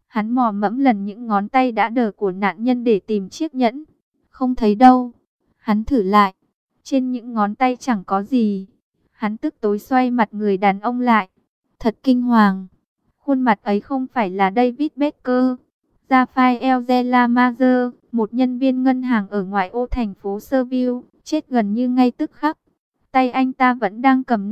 Hắn mò mẫm lần những ngón tay đã đờ của nạn nhân để tìm chiếc nhẫn. Không thấy đâu. Hắn thử lại. Trên những ngón tay chẳng có gì. Hắn tức tối xoay mặt người đàn ông lại. Thật kinh hoàng. Khuôn mặt ấy không phải là David Becker. Raphael Zelamazer, một nhân viên ngân hàng ở ngoại ô thành phố Seville, chết gần như ngay tức khắc. Tay anh ta vẫn đang cầm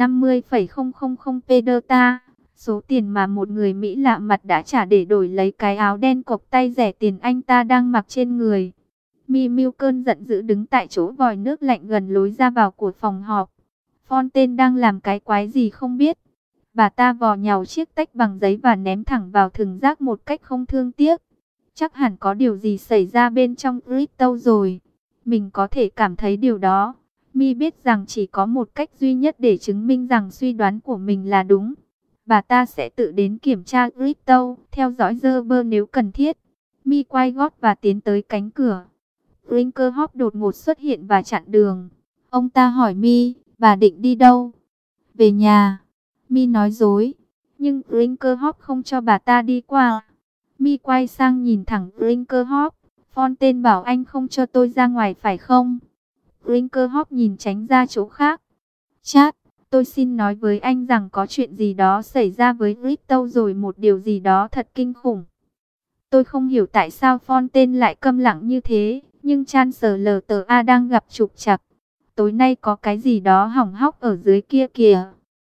50,000 pesetas, số tiền mà một người Mỹ lạ mặt đã trả để đổi lấy cái áo đen cộc tay rẻ tiền anh ta đang mặc trên người. Mi cơn giận dữ đứng tại chỗ vòi nước lạnh gần lối ra vào của phòng họp. Fontaine đang làm cái quái gì không biết. Bà ta vò nhào chiếc tách bằng giấy và ném thẳng vào thùng rác một cách không thương tiếc. Chắc hẳn có điều gì xảy ra bên trong crypto rồi. Mình có thể cảm thấy điều đó. Mi biết rằng chỉ có một cách duy nhất để chứng minh rằng suy đoán của mình là đúng. Bà ta sẽ tự đến kiểm tra crypto, theo dõi server nếu cần thiết. Mi quay gót và tiến tới cánh cửa. Brinkerhoff đột ngột xuất hiện và chặn đường. Ông ta hỏi Mi, bà định đi đâu? Về nhà. Mi nói dối. Nhưng Brinkerhoff không cho bà ta đi qua. Mi quay sang nhìn thẳng Brinkerhoff. Fontaine bảo anh không cho tôi ra ngoài phải không? Brinkerhoff nhìn tránh ra chỗ khác. Chát, tôi xin nói với anh rằng có chuyện gì đó xảy ra với crypto rồi, một điều gì đó thật kinh khủng. Tôi không hiểu tại sao Fontaine lại câm lặng như thế, nhưng Chancellor đang gặp trục trặc. Tối nay có cái gì đó hỏng hóc ở dưới kia kìa.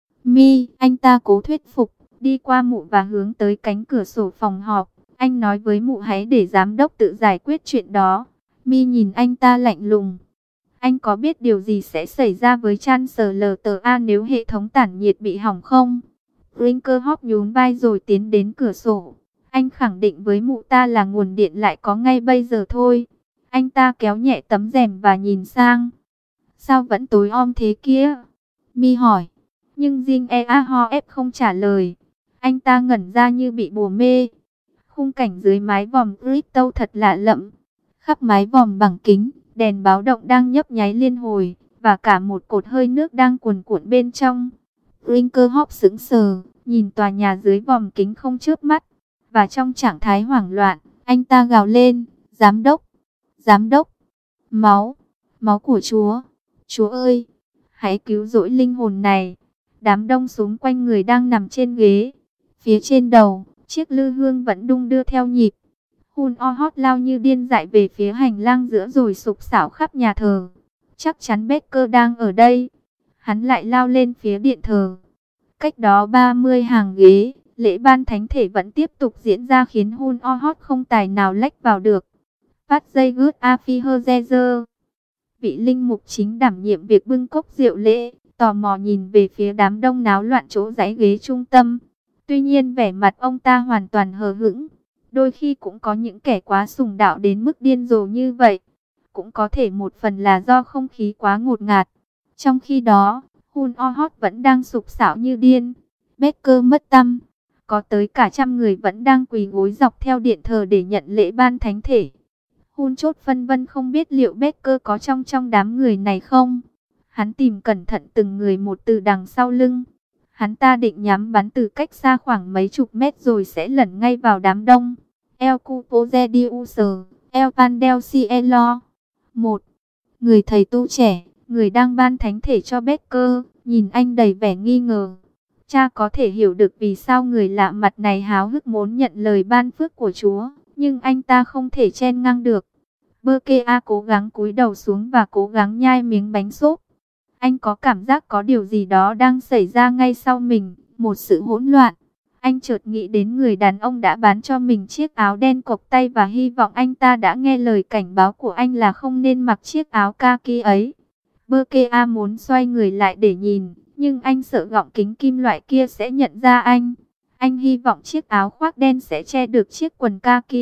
Mi, anh ta cố thuyết phục, đi qua mụ và hướng tới cánh cửa sổ phòng họp. Anh nói với mụ hãy để giám đốc tự giải quyết chuyện đó. Mi nhìn anh ta lạnh lùng. Anh có biết điều gì sẽ xảy ra với Chancellor nếu hệ thống tản nhiệt bị hỏng không? Brinkerhoff nhún vai rồi tiến đến cửa sổ. Anh khẳng định với mụ ta là nguồn điện lại có ngay bây giờ thôi. Anh ta kéo nhẹ tấm rèm và nhìn sang. Sao vẫn tối om thế kia? Mi hỏi. Nhưng Jing Eahof không trả lời. Anh ta ngẩn ra như bị bùa mê. Khung cảnh dưới mái vòm crypto thật lạ lẫm. Khắp mái vòm bằng kính, đèn báo động đang nhấp nháy liên hồi, và cả một cột hơi nước đang cuồn cuộn bên trong. Brinkerhoff sững sờ, nhìn tòa nhà dưới vòm kính không chớp mắt. Và trong trạng thái hoảng loạn, anh ta gào lên, giám đốc, giám đốc, máu, máu của Chúa, Chúa ơi, hãy cứu rỗi linh hồn này. Đám đông xung quanh người đang nằm trên ghế. Phía trên đầu, chiếc lư hương vẫn đung đưa theo nhịp. Hun O hót lao như điên dại về phía hành lang giữa rồi sục sạo khắp nhà thờ. Chắc chắn Becker đang ở đây. Hắn lại lao lên phía điện thờ. Cách đó 30 hàng ghế, lễ ban thánh thể vẫn tiếp tục diễn ra khiến Hun O hót không tài nào lách vào được. Phát dây gút Afiherzezer. Vị linh mục chính đảm nhiệm việc bưng cốc rượu lễ, tò mò nhìn về phía đám đông náo loạn chỗ dãy ghế trung tâm. Tuy nhiên vẻ mặt ông ta hoàn toàn hờ hững. Đôi khi cũng có những kẻ quá sùng đạo đến mức điên rồ như vậy. Cũng có thể một phần là do không khí quá ngột ngạt. Trong khi đó, Hun O hót vẫn đang sục sạo như điên. Becker mất tăm. Có tới cả 100 người vẫn đang quỳ gối dọc theo điện thờ để nhận lễ ban thánh thể. Hun chốt phân vân không biết liệu Becker có trong đám người này không. Hắn tìm cẩn thận từng người một từ đằng sau lưng. Hắn ta định nhắm bắn từ cách xa khoảng mấy chục mét rồi sẽ lẩn ngay vào đám đông. El Cupo Zedius, El Pandel Cielo. Một người thầy tu trẻ, người đang ban thánh thể cho Becker, nhìn anh đầy vẻ nghi ngờ. Cha có thể hiểu được vì sao người lạ mặt này háo hức muốn nhận lời ban phước của Chúa, nhưng anh ta không thể chen ngang được. Berkea cố gắng cúi đầu xuống và cố gắng nhai miếng bánh xốp. Anh có cảm giác có điều gì đó đang xảy ra ngay sau mình, một sự hỗn loạn. Anh chợt nghĩ đến người đàn ông đã bán cho mình chiếc áo đen cộc tay và hy vọng anh ta đã nghe lời cảnh báo của anh là không nên mặc chiếc áo kaki ấy. Berkea muốn xoay người lại để nhìn, nhưng anh sợ gọng kính kim loại kia sẽ nhận ra anh. Anh hy vọng chiếc áo khoác đen sẽ che được chiếc quần kaki.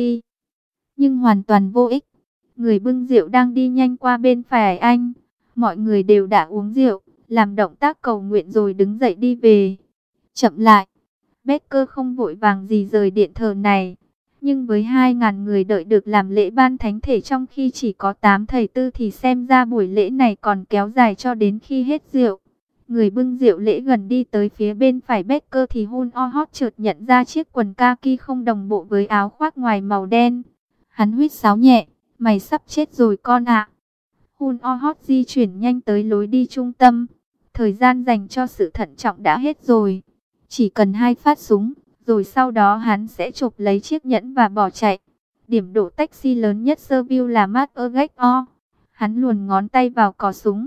Nhưng hoàn toàn vô ích. Người bưng rượu đang đi nhanh qua bên phải anh. Mọi người đều đã uống rượu, làm động tác cầu nguyện rồi đứng dậy đi về. Chậm lại. Becker không vội vàng gì rời điện thờ này. Nhưng với 2.000 người đợi được làm lễ ban thánh thể trong khi chỉ có 8 thầy tư thì xem ra buổi lễ này còn kéo dài cho đến khi hết rượu. Người bưng rượu lễ gần đi tới phía bên phải Becker thì Hun Oh Hot chợt nhận ra chiếc quần kaki không đồng bộ với áo khoác ngoài màu đen. Hắn huýt sáo nhẹ, mày sắp chết rồi con ạ. Hun Oh Hot di chuyển nhanh tới lối đi trung tâm. Thời gian dành cho sự thận trọng đã hết rồi. Chỉ cần 2 phát súng, rồi sau đó hắn sẽ chộp lấy chiếc nhẫn và bỏ chạy. Điểm độ taxi lớn nhất Seville là Marc-Ergec-O. Hắn luồn ngón tay vào cò súng.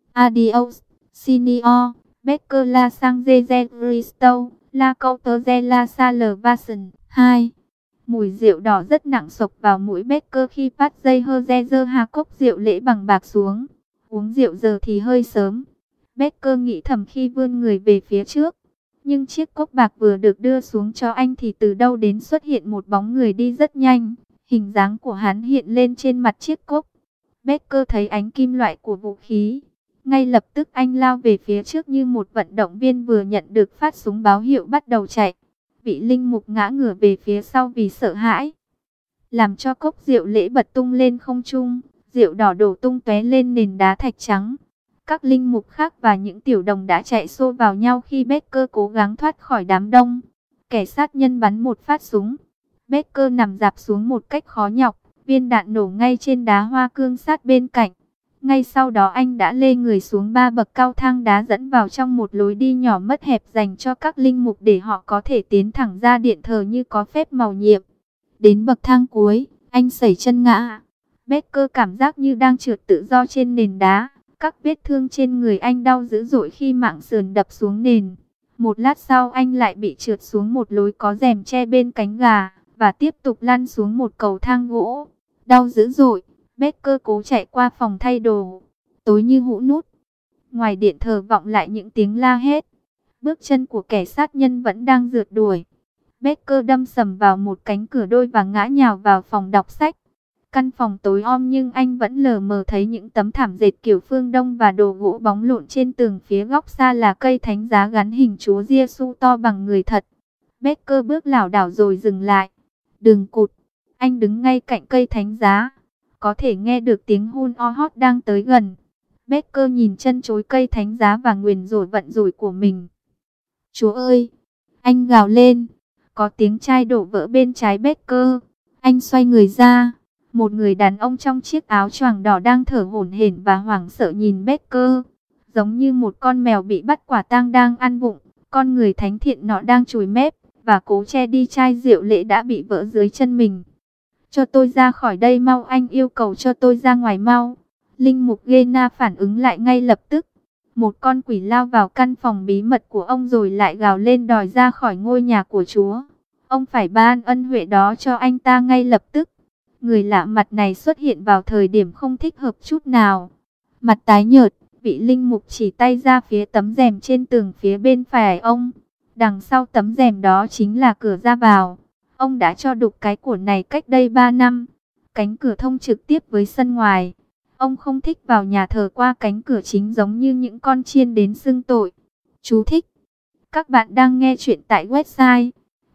Adios, Senior, Becker la Sange Cristo, la Couture la Salvation. 2. Mùi rượu đỏ rất nặng sộc vào mũi Becker khi phát dây hơ giơ hạ cốc rượu lễ bằng bạc xuống. Uống rượu giờ thì hơi sớm. Becker nghĩ thầm khi vươn người về phía trước. Nhưng chiếc cốc bạc vừa được đưa xuống cho anh thì từ đâu đến xuất hiện một bóng người đi rất nhanh. Hình dáng của hắn hiện lên trên mặt chiếc cốc. Becker thấy ánh kim loại của vũ khí. Ngay lập tức anh lao về phía trước như một vận động viên vừa nhận được phát súng báo hiệu bắt đầu chạy. Vị linh mục ngã ngửa về phía sau vì sợ hãi. Làm cho cốc rượu lễ bật tung lên không trung. Rượu đỏ đổ tung tóe lên nền đá thạch trắng. Các linh mục khác và những tiểu đồng đã chạy xô vào nhau khi Becker cố gắng thoát khỏi đám đông. Kẻ sát nhân bắn một phát súng. Becker nằm rạp xuống một cách khó nhọc. Viên đạn nổ ngay trên đá hoa cương sát bên cạnh. Ngay sau đó anh đã lê người xuống 3 bậc cao thang đá dẫn vào trong một lối đi nhỏ mất hẹp dành cho các linh mục để họ có thể tiến thẳng ra điện thờ như có phép mầu nhiệm. Đến bậc thang cuối, anh sẩy chân ngã. Becker cảm giác như đang trượt tự do trên nền đá. Các vết thương trên người anh đau dữ dội khi mảng sườn đập xuống nền. Một lát sau anh lại bị trượt xuống một lối có rèm che bên cánh gà và tiếp tục lăn xuống một cầu thang gỗ. Đau dữ dội, Becker cố chạy qua phòng thay đồ. Tối như hũ nút. Ngoài điện thờ vọng lại những tiếng la hét. Bước chân của kẻ sát nhân vẫn đang rượt đuổi. Becker đâm sầm vào một cánh cửa đôi và ngã nhào vào phòng đọc sách. Căn phòng tối om nhưng anh vẫn lờ mờ thấy những tấm thảm dệt kiểu phương Đông và đồ gỗ bóng lộn trên tường phía góc xa là cây thánh giá gắn hình Chúa Giêsu to bằng người thật. Becker bước lảo đảo rồi dừng lại. Đừng cụt. Anh đứng ngay cạnh cây thánh giá. Có thể nghe được tiếng Hun Oh Hot đang tới gần. Becker nhìn chân chối cây thánh giá và nguyền rủa vận rủi của mình. Chúa ơi! Anh gào lên. Có tiếng chai đổ vỡ bên trái Becker. Anh xoay người ra. Một người đàn ông trong chiếc áo choàng đỏ đang thở hổn hển và hoảng sợ nhìn Becker. Giống như một con mèo bị bắt quả tang đang ăn vụng. Con người thánh thiện nọ đang chùi mép và cố che đi chai rượu lễ đã bị vỡ dưới chân mình. Cho tôi ra khỏi đây mau, anh yêu cầu, cho tôi ra ngoài mau. Linh mục Gena phản ứng lại ngay lập tức. Một con quỷ lao vào căn phòng bí mật của ông rồi lại gào lên đòi ra khỏi ngôi nhà của Chúa. Ông phải ban ân huệ đó cho anh ta ngay lập tức. Người lạ mặt này xuất hiện vào thời điểm không thích hợp chút nào. Mặt tái nhợt, vị linh mục chỉ tay ra phía tấm rèm trên tường phía bên phải ông. Đằng sau tấm rèm đó chính là cửa ra vào. Ông đã cho đục cái của này cách đây 3 năm. Cánh cửa thông trực tiếp với sân ngoài. Ông không thích vào nhà thờ qua cánh cửa chính giống như những con chiên đến xưng tội. Chú thích. Các bạn đang nghe chuyện tại website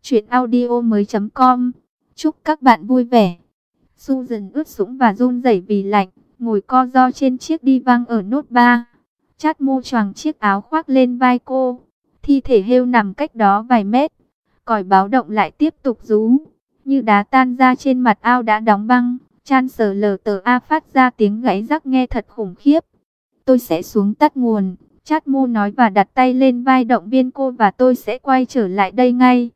chuyenaudio.com. Chúc các bạn vui vẻ. Susan ướt sũng và run rẩy vì lạnh, ngồi co ro trên chiếc đi văng ở nốt 3. Chát mô choàng chiếc áo khoác lên vai cô. Thi thể heo nằm cách đó vài mét. Còi báo động lại tiếp tục rú. Như đá tan ra trên mặt ao đã đóng băng. Chan sờ lờ tờ A phát ra tiếng gãy rắc nghe thật khủng khiếp. Tôi sẽ xuống tắt nguồn, Chát mô nói và đặt tay lên vai động viên cô, và tôi sẽ quay trở lại đây ngay.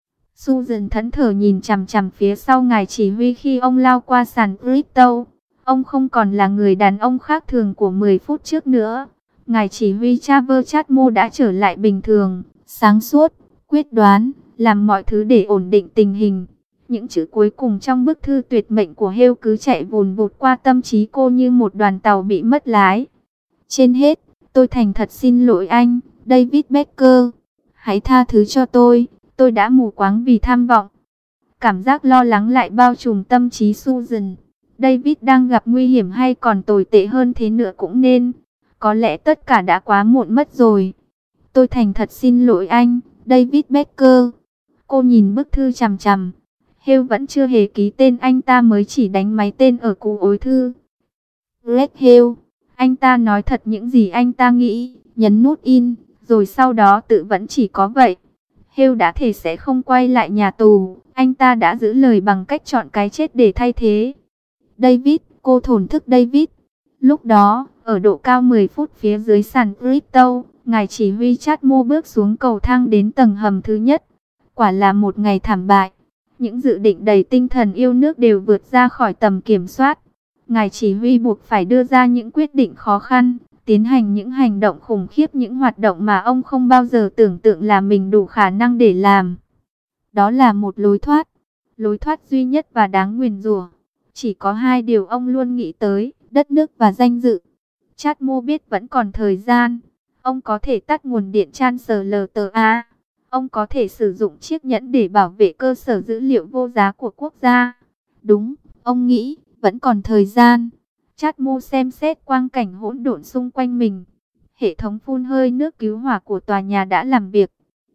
Susan thẫn thờ nhìn chằm chằm phía sau ngài chỉ huy khi ông lao qua sàn crypto. Ông không còn là người đàn ông khác thường của 10 phút trước nữa. Ngài chỉ huy Traver Chát mô đã trở lại bình thường, sáng suốt, quyết đoán, làm mọi thứ để ổn định tình hình. Những chữ cuối cùng trong bức thư tuyệt mệnh của Hale cứ chạy vùn vụt qua tâm trí cô như một đoàn tàu bị mất lái. Trên hết, tôi thành thật xin lỗi anh, David Becker. Hãy tha thứ cho tôi đã mù quáng vì tham vọng. Cảm giác lo lắng lại bao trùm tâm trí Susan. David đang gặp nguy hiểm hay còn tồi tệ hơn thế nữa cũng nên. Có lẽ tất cả đã quá muộn mất rồi. Tôi thành thật xin lỗi anh, David Becker. Cô nhìn bức thư chằm chằm. Hale vẫn chưa hề ký tên, anh ta mới chỉ đánh máy tên ở cú ối thư. Greg Hale, anh ta nói thật những gì anh ta nghĩ, nhấn nút in, rồi sau đó tự vẫn chỉ có vậy. Hale đã thề sẽ không quay lại nhà tù, anh ta đã giữ lời bằng cách chọn cái chết để thay thế. David, cô thổn thức David. Lúc đó, ở độ cao 10 phút phía dưới sàn crypto, ngài chỉ huy Chatmo bước xuống cầu thang đến tầng hầm thứ nhất. Quả là một ngày thảm bại. Những dự định đầy tinh thần yêu nước đều vượt ra khỏi tầm kiểm soát. Ngài chỉ huy buộc phải đưa ra những quyết định khó khăn, tiến hành những hành động khủng khiếp, những hoạt động mà ông không bao giờ tưởng tượng là mình đủ khả năng để làm. Đó là một lối thoát duy nhất và đáng nguyền rủa. Chỉ có hai điều ông luôn nghĩ tới, đất nước và danh dự. Chatmo biết vẫn còn thời gian. Ông có thể tắt nguồn điện Translta. Ông có thể sử dụng chiếc nhẫn để bảo vệ cơ sở dữ liệu vô giá của quốc gia. Đúng, ông nghĩ, vẫn còn thời gian. Chatmo xem xét quang cảnh hỗn độn xung quanh mình. Hệ thống phun hơi nước cứu hỏa của tòa nhà đã làm việc.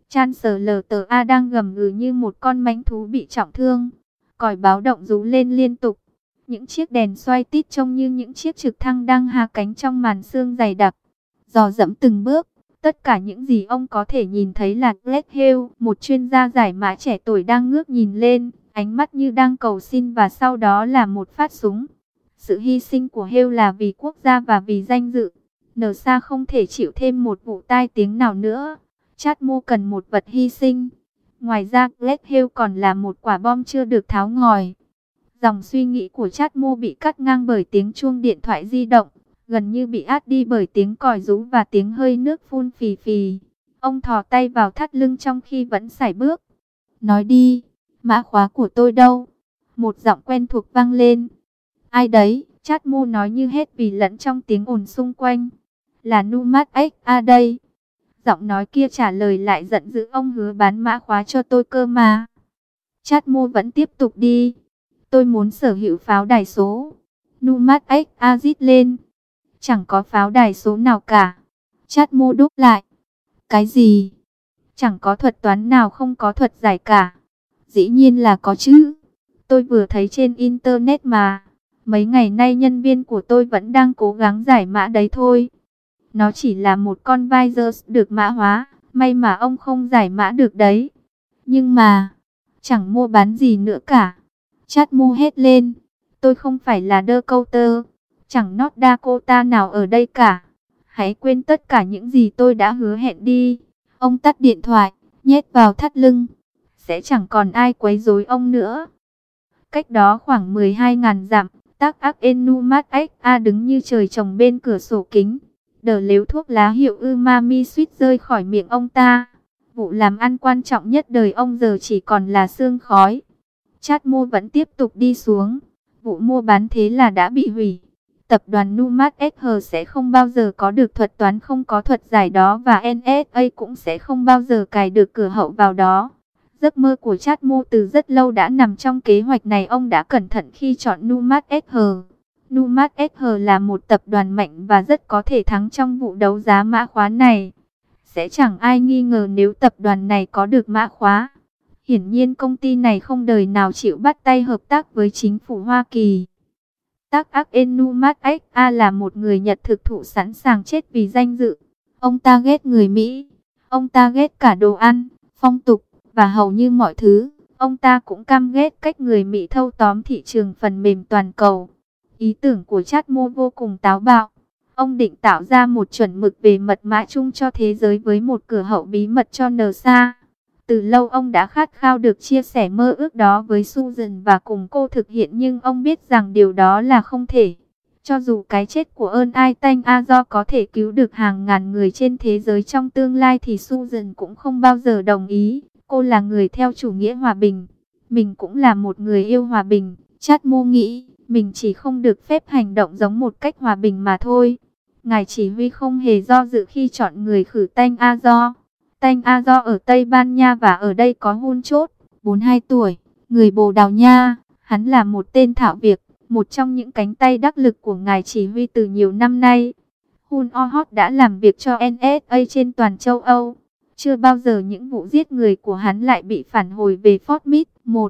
Translta đang gầm gừ như một con mãnh thú bị trọng thương. Còi báo động rú lên liên tục. Những chiếc đèn xoay tít trông như những chiếc trực thăng đang hạ cánh trong màn sương dày đặc. Dò dẫm từng bước, tất cả những gì ông có thể nhìn thấy là Greg Hill, một chuyên gia giải mã trẻ tuổi đang ngước nhìn lên, ánh mắt như đang cầu xin, và sau đó là một phát súng. Sự hy sinh của Hill là vì quốc gia và vì danh dự. NASA không thể chịu thêm một vụ tai tiếng nào nữa. Chatmo cần một vật hy sinh. Ngoài ra, Greg Hill còn là một quả bom chưa được tháo ngòi. Dòng suy nghĩ của Chatmo bị cắt ngang bởi tiếng chuông điện thoại di động, gần như bị át đi bởi tiếng còi rú và tiếng hơi nước phun phì phì. Ông thò tay vào thắt lưng trong khi vẫn sải bước. Nói đi, mã khóa của tôi đâu? Một giọng quen thuộc vang lên. Ai đấy? Chatmo nói như hết vì lẫn trong tiếng ồn xung quanh. Là Numat XA đây. Giọng nói kia trả lời lại giận dữ, ông hứa bán mã khóa cho tôi cơ mà. Chatmo vẫn tiếp tục đi. Tôi muốn sở hữu pháo đài số. Numat XA rít lên. Chẳng có pháo đài số nào cả. Chatmo đúc lại. Cái gì? Chẳng có thuật toán nào không có thuật giải cả. Dĩ nhiên là có chứ. Tôi vừa thấy trên internet mà. Mấy ngày nay nhân viên của tôi vẫn đang cố gắng giải mã đấy thôi. Nó chỉ là một con virus được mã hóa. May mà ông không giải mã được đấy. Nhưng mà, chẳng mua bán gì nữa cả. Chatmo hét lên. Tôi không phải là Dakota. Chẳng North Dakota nào ở đây cả. Hãy quên tất cả những gì tôi đã hứa hẹn đi. Ông tắt điện thoại, nhét vào thắt lưng. Sẽ chẳng còn ai quấy rối ông nữa. Cách đó khoảng 12.000 dặm, Tác Ác Enumat XA đứng như trời trồng bên cửa sổ kính. Đờ lếu thuốc lá hiệu Umami suýt rơi khỏi miệng ông ta. Vụ làm ăn quan trọng nhất đời ông giờ chỉ còn là sương khói. Chatmo vẫn tiếp tục đi xuống. Vụ mua bán thế là đã bị hủy. Tập đoàn Numat SH sẽ không bao giờ có được thuật toán không có thuật giải đó, và NSA cũng sẽ không bao giờ cài được cửa hậu vào đó. Giấc mơ của Chatmo từ rất lâu đã nằm trong kế hoạch này. Ông đã cẩn thận khi chọn Numat SH. Numat SH là một tập đoàn mạnh và rất có thể thắng trong vụ đấu giá mã khóa này. Sẽ chẳng ai nghi ngờ nếu tập đoàn này có được mã khóa. Hiển nhiên công ty này không đời nào chịu bắt tay hợp tác với chính phủ Hoa Kỳ. Tác Ác Enumat XA là một người Nhật thực thụ sẵn sàng chết vì danh dự. Ông ta ghét người Mỹ. Ông ta ghét cả đồ ăn, phong tục và hầu như mọi thứ. Ông ta cũng căm ghét cách người Mỹ thâu tóm thị trường phần mềm toàn cầu. Ý tưởng của Chatmo vô cùng táo bạo. Ông định tạo ra một chuẩn mực về mật mã chung cho thế giới với một cửa hậu bí mật cho NASA. Từ lâu ông đã khát khao được chia sẻ mơ ước đó với Susan và cùng cô thực hiện, nhưng ông biết rằng điều đó là không thể. Cho dù cái chết của Earl Einstein Azor có thể cứu được hàng ngàn người trên thế giới trong tương lai thì Susan cũng không bao giờ đồng ý. Cô là người theo chủ nghĩa hòa bình. Mình cũng là một người yêu hòa bình. Chatmo nghĩ mình chỉ không được phép hành động giống một cách hòa bình mà thôi. Ngài chỉ huy không hề do dự khi chọn người khử Tanh Azor. Tanh Azor ở Tây Ban Nha và ở đây có Hun Chốt, 42 tuổi, người Bồ Đào Nha. Hắn là một tên thạo việc, một trong những cánh tay đắc lực của ngài chỉ huy từ nhiều năm nay. Hun Ohot đã làm việc cho NSA trên toàn châu Âu. Chưa bao giờ những vụ giết người của hắn lại bị phản hồi về Fort Meade.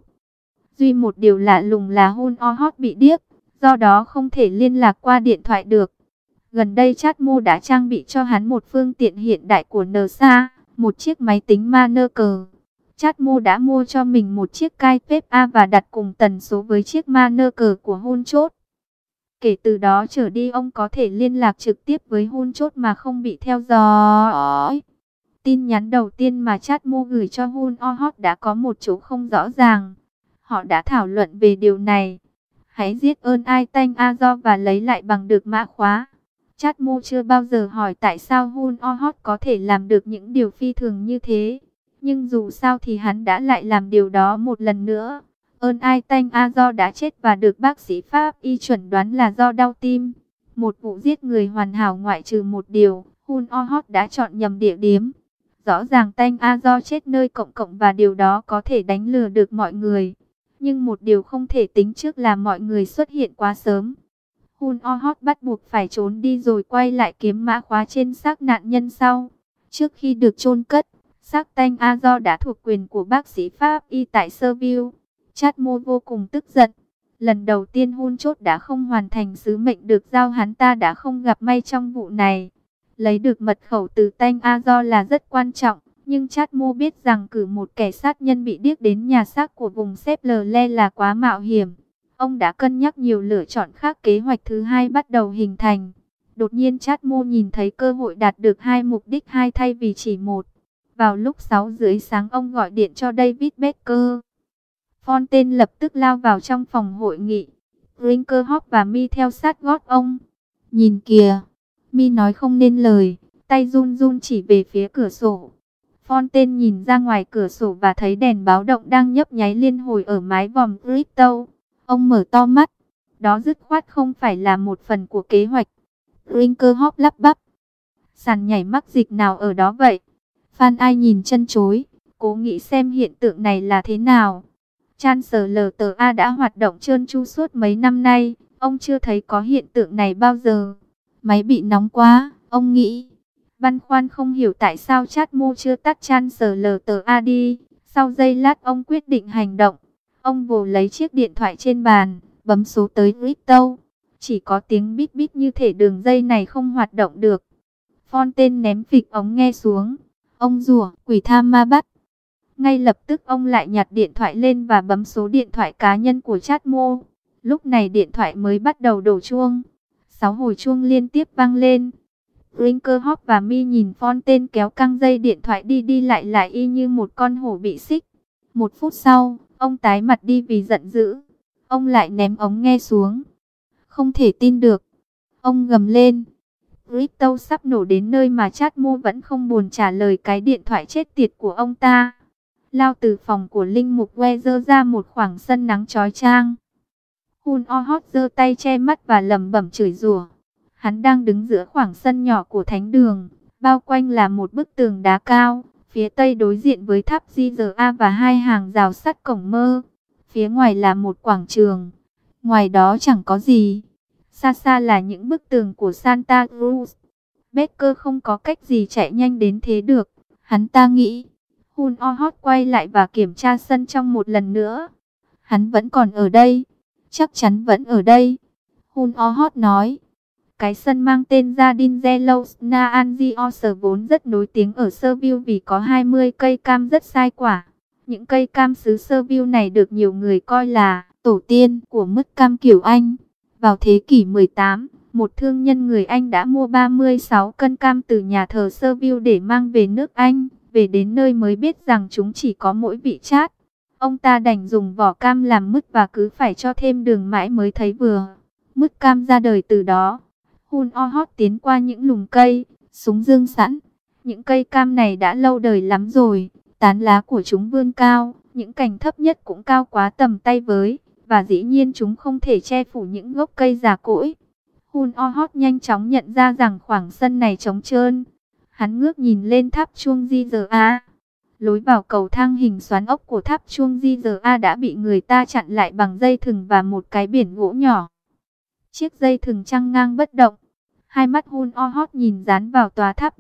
Duy một điều lạ lùng là Hun Ohot bị điếc, do đó không thể liên lạc qua điện thoại được. Gần đây Chát Mô đã trang bị cho hắn một phương tiện hiện đại của NASA, một chiếc máy tính Manager. Chát Mô đã mua cho mình một chiếc iPad A và đặt cùng tần số với chiếc Manager của Hun Chốt. Kể từ đó trở đi ông có thể liên lạc trực tiếp với Hun Chốt mà không bị theo dõi. Tin nhắn đầu tiên mà Chát Mô gửi cho Hun Oh đã có một chỗ không rõ ràng. Họ đã thảo luận về điều này. Hãy giết ơn Ai Tanh Azo và lấy lại bằng được mã khóa. Chát Mô chưa bao giờ hỏi tại sao Hun Oh có thể làm được những điều phi thường như thế. Nhưng dù sao thì hắn đã lại làm điều đó một lần nữa. Ơn Ai Tanh Azo đã chết và được bác sĩ Pháp y chuẩn đoán là do đau tim. Một vụ giết người hoàn hảo ngoại trừ một điều, Hun Oh đã chọn nhầm địa điểm. Rõ ràng Tanh Azo chết nơi công cộng và điều đó có thể đánh lừa được mọi người. Nhưng một điều không thể tính trước là mọi người xuất hiện quá sớm. Hun Oh bắt buộc phải trốn đi rồi quay lại kiếm mã khóa trên xác nạn nhân sau. Trước khi được chôn cất, xác Tanh Azo đã thuộc quyền của bác sĩ Pháp y tại Serville. Chát Mô vô cùng tức giận. Lần đầu tiên Hun Chốt đã không hoàn thành sứ mệnh được giao, hắn ta đã không gặp may trong vụ này. Lấy được mật khẩu từ Tanh Azo là rất quan trọng. Nhưng Chát Mô biết rằng cử một kẻ sát nhân bị điếc đến nhà xác của vùng Seple là quá mạo hiểm. Ông đã cân nhắc nhiều lựa chọn khác. Kế hoạch thứ hai bắt đầu hình thành. Đột nhiên Chát Mô nhìn thấy cơ hội đạt được hai mục đích hai thay vì chỉ một. Vào lúc 6 rưỡi sáng ông gọi điện cho David Baker. Fontaine lập tức lao vào trong phòng hội nghị. Brinkerhoff và Mi theo sát gót ông. Nhìn kìa, Mi nói không nên lời, tay run run chỉ về phía cửa sổ. Fontaine nhìn ra ngoài cửa sổ và thấy đèn báo động đang nhấp nháy liên hồi ở mái vòm crypto. Ông mở to mắt, đó dứt khoát không phải là một phần của kế hoạch. Brinkerhoff lắp bắp. Sàn nhảy mắc dịch nào ở đó vậy? Phan Ai nhìn chân chối, cố nghĩ xem hiện tượng này là thế nào. Chancellor đã hoạt động trơn tru suốt mấy năm nay, ông chưa thấy có hiện tượng này bao giờ. Máy bị nóng quá, ông nghĩ. Băn khoăn không hiểu tại sao Chát Mô chưa tắt Chancellor đi. Sau giây lát ông quyết định hành động. Ông vồ lấy chiếc điện thoại trên bàn, bấm số tới crypto. Chỉ có tiếng bít bít như thể đường dây này không hoạt động được. Fontaine ném phịch ống nghe xuống. Ông rủa, quỷ tham ma bắt. Ngay lập tức ông lại nhặt điện thoại lên và bấm số điện thoại cá nhân của Chát Mô. Lúc này điện thoại mới bắt đầu đổ chuông. 6 hồi chuông liên tiếp vang lên. Brinkerhoff và Mi nhìn Fontaine kéo căng dây điện thoại đi đi lại lại y như một con hổ bị xích. 1 phút sau, ông tái mặt đi vì giận dữ. Ông lại ném ống nghe xuống. Không thể tin được. Ông gầm lên. Crypto sắp nổ đến nơi mà Chát Mô vẫn không buồn trả lời cái điện thoại chết tiệt của ông ta. Lao từ phòng của Linh Mục Weir ra một khoảng sân nắng chói chang. Hun Oh giơ tay che mắt và lẩm bẩm chửi rủa. Hắn đang đứng giữa khoảng sân nhỏ của thánh đường, bao quanh là một bức tường đá cao, phía tây đối diện với tháp Giza và hai hàng rào sắt cổng mơ. Phía ngoài là một quảng trường, ngoài đó chẳng có gì. Xa xa là những bức tường của Santa Cruz. Baker không có cách gì chạy nhanh đến thế được, hắn ta nghĩ. Hun Oh quay lại và kiểm tra sân trong một lần nữa. Hắn vẫn còn ở đây, chắc chắn vẫn ở đây. Hun Oh nói. Cái sân mang tên Jardin Zelos Na Angios vốn rất nổi tiếng ở Serville vì có 20 cây cam rất sai quả. Những cây cam xứ Serville này được nhiều người coi là tổ tiên của mứt cam kiểu Anh. Vào thế kỷ 18, một thương nhân người Anh đã mua 36 cân cam từ nhà thờ Serville để mang về nước Anh. Về đến nơi mới biết rằng chúng chỉ có mỗi vị chát. Ông ta đành dùng vỏ cam làm mứt và cứ phải cho thêm đường mãi mới thấy vừa. Mứt cam ra đời từ đó. Hun Oh tiến qua những lùm cây, súng dương sẵn. Những cây cam này đã lâu đời lắm rồi, tán lá của chúng vươn cao, những cành thấp nhất cũng cao quá tầm tay với, và dĩ nhiên chúng không thể che phủ những gốc cây già cỗi. Hun Oh nhanh chóng nhận ra rằng khoảng sân này trống trơn. Hắn ngước nhìn lên tháp chuông Giza. Lối vào cầu thang hình xoắn ốc của tháp chuông Giza đã bị người ta chặn lại bằng dây thừng và một cái biển gỗ nhỏ. Chiếc dây thừng chăng ngang bất động. Hai mắt Hun Oh nhìn dán vào tòa tháp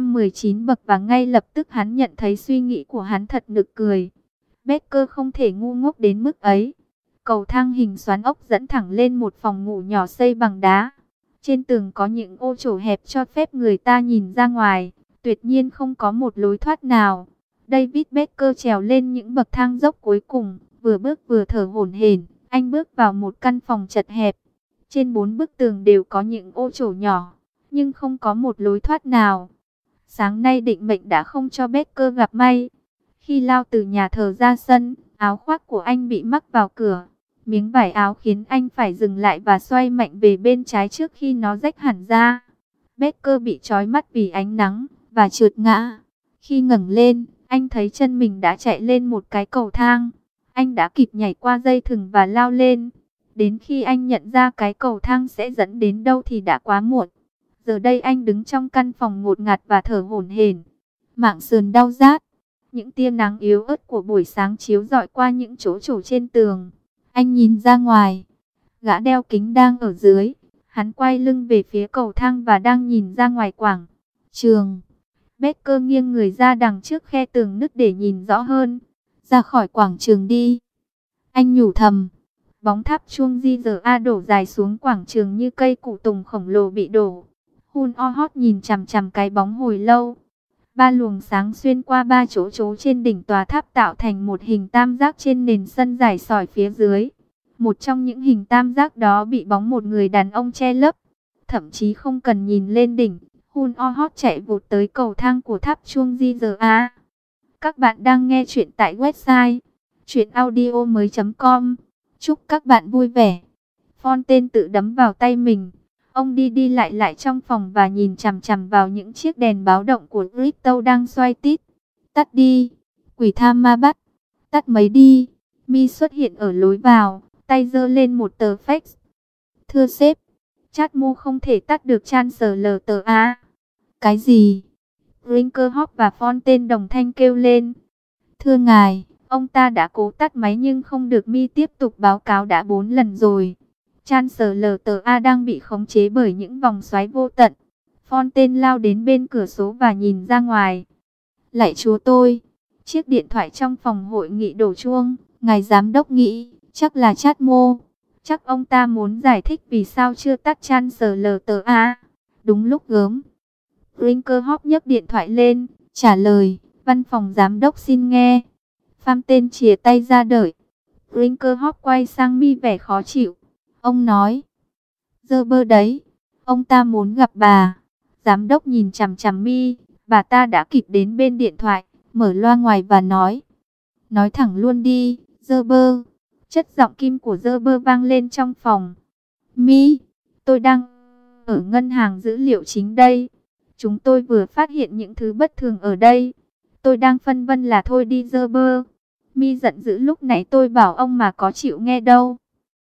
419 bậc và ngay lập tức hắn nhận thấy suy nghĩ của hắn thật nực cười. Baker không thể ngu ngốc đến mức ấy. Cầu thang hình xoắn ốc dẫn thẳng lên một phòng ngủ nhỏ xây bằng đá. Trên tường có những ô trổ hẹp cho phép người ta nhìn ra ngoài, tuyệt nhiên không có một lối thoát nào. David Becker trèo lên những bậc thang dốc cuối cùng, vừa bước vừa thở hổn hển. Anh bước vào một căn phòng chật hẹp. Trên 4 bức tường đều có những ô trổ nhỏ, nhưng không có một lối thoát nào. Sáng nay định mệnh đã không cho Becker gặp may. Khi lao từ nhà thờ ra sân, áo khoác của anh bị mắc vào cửa. Miếng vải áo khiến anh phải dừng lại và xoay mạnh về bên trái trước khi nó rách hẳn ra. Becker bị trói mắt vì ánh nắng và trượt ngã. Khi ngẩng lên, anh thấy chân mình đã chạy lên một cái cầu thang. Anh đã kịp nhảy qua dây thừng và lao lên. Đến khi anh nhận ra cái cầu thang sẽ dẫn đến đâu thì đã quá muộn. Giờ đây anh đứng trong căn phòng ngột ngạt và thở hổn hển. Mảng sườn đau rát. Những tia nắng yếu ớt của buổi sáng chiếu rọi qua những chỗ trổ trên tường. Anh nhìn ra ngoài. Gã đeo kính đang ở dưới. Hắn quay lưng về phía cầu thang và đang nhìn ra ngoài quảng trường. Becker nghiêng người ra đằng trước khe tường nứt để nhìn rõ hơn. Ra khỏi quảng trường đi. Anh nhủ thầm. Bóng tháp chuông GZA đổ dài xuống quảng trường như cây cụ tùng khổng lồ bị đổ. Hun O Hot nhìn chằm chằm cái bóng hồi lâu. 3 luồng sáng xuyên qua 3 chỗ trên đỉnh tòa tháp tạo thành một hình tam giác trên nền sân dài sỏi phía dưới. Một trong những hình tam giác đó bị bóng một người đàn ông che lấp. Thậm chí không cần nhìn lên đỉnh, Hun O Hot chạy vụt tới cầu thang của tháp chuông GZA. Các bạn đang nghe chuyện tại website chuyenaudio.com. Chúc các bạn vui vẻ. Fontaine tự đấm vào tay mình. Ông đi lại trong phòng và nhìn chằm chằm vào những chiếc đèn báo động của crypto đang xoay tít. Tắt đi, quỷ tham ma bắt. Tắt mấy đi. Mi xuất hiện ở lối vào, tay giơ lên một tờ fax. Thưa sếp, chat mô không thể tắt được Chancellor. Cái gì? Brinkerhoff và Fontaine đồng thanh kêu lên. Thưa ngài, ông ta đã cố tắt máy nhưng không được. Mi tiếp tục báo cáo đã 4 lần rồi. Chancellor đang bị khống chế bởi những vòng xoáy vô tận. Fontaine lao đến bên cửa sổ và nhìn ra ngoài. Lạy chúa tôi! Chiếc điện thoại trong phòng hội nghị đổ chuông. Ngài giám đốc nghĩ, chắc là chat mô. Chắc ông ta muốn giải thích vì sao chưa tắt Chancellor. Đúng lúc gớm. Brinkerhoff nhấc điện thoại lên, trả lời, văn phòng giám đốc xin nghe. Fontaine chìa tay ra đợi. Brinkerhoff quay sang Mi vẻ khó chịu. Ông nói, dơ bơ đấy, ông ta muốn gặp bà. Giám đốc nhìn chằm chằm Mi, bà ta đã kịp đến bên điện thoại, mở loa ngoài và nói thẳng luôn đi, dơ bơ. Chất giọng kim của dơ bơ vang lên trong phòng. Mi, tôi đang ở ngân hàng dữ liệu chính đây. Chúng tôi vừa phát hiện những thứ bất thường ở đây. Tôi đang phân vân là thôi đi dơ bơ. Mi giận dữ lúc nãy tôi bảo ông mà có chịu nghe đâu.